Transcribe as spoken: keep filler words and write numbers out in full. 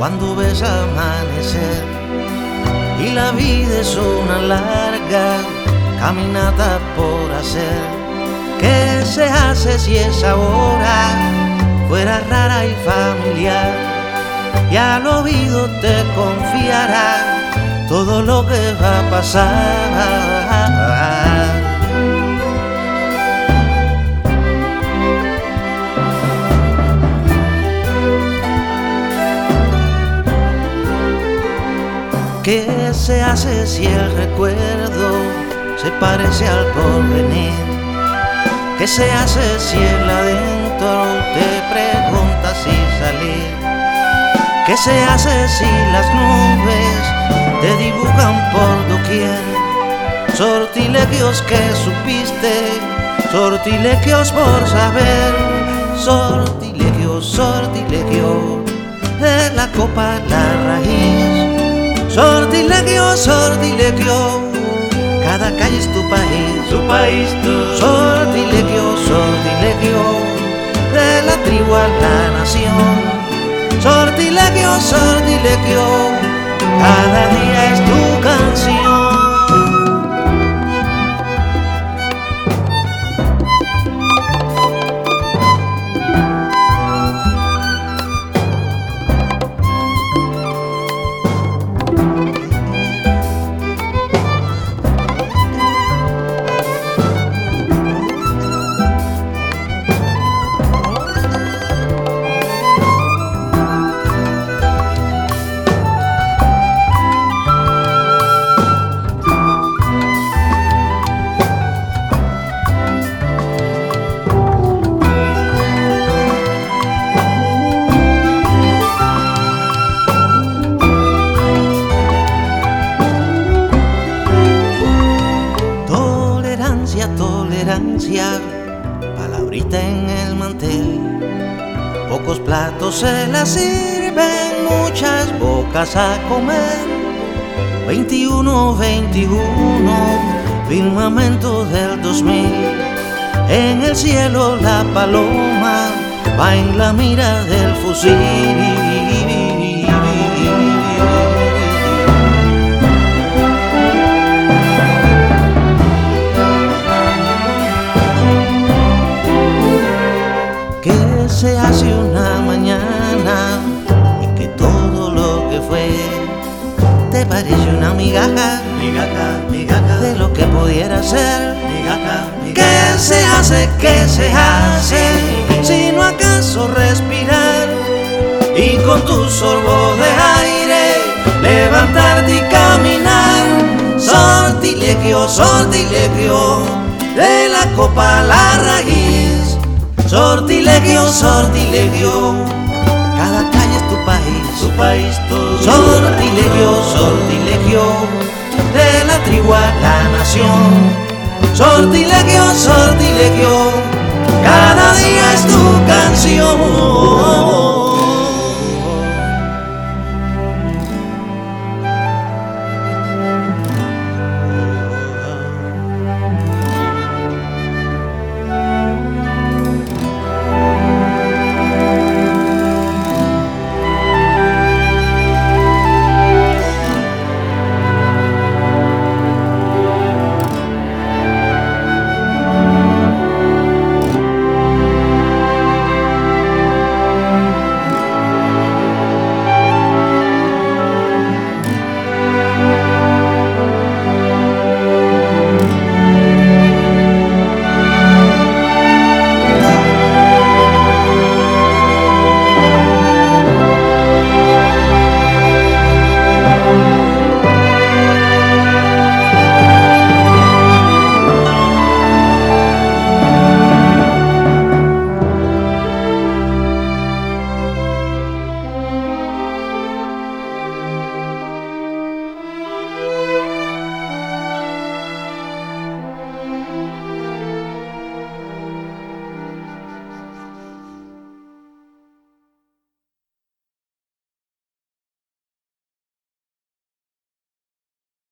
cuando ves amanecer. Y la vida es una larga caminata por hacer. ¿Qué se hace si esa hora fuera rara y familiar? Y al oído te confiará todo lo que va a pasar. ¿Qué se hace si el recuerdo se parece al porvenir? ¿Qué se hace si el adentro te pregunta si salir? ¿Qué se hace si las nubes te dibujan por doquier? Sortilegios que supiste, sortilegios por saber, sortilegios, sortilegio de la copa la raíz. Sortilegio, sortilegio, cada calle es tu país, tu país, tu sortilegio, sortilegio, de la tribu a la nación. Sortilegio, sortilegio, cada día es tu canción. Tolerancia, palabrita en el mantel. Pocos platos se la sirven, muchas bocas a comer. veintiuno, veintiuno, firmamento del dos mil. En el cielo la paloma va en la mira del fusil. Se hace una mañana y que todo lo que fue te parece una migaja, migaja, migaja de lo que pudiera ser. Migaja, migaja. ¿Qué se hace? ¿Qué se hace? Si no acaso respirar y con tu sorbo de aire levantarte y caminar. Sortilegio, sortilegio, de la copa a la raíz. Sortilegio, sortilegio, cada calle es tu país, tu país, tu sortilegio, sortilegio, de la tribu a la nación. Sortilegio, sortilegio, cada día es tu canción.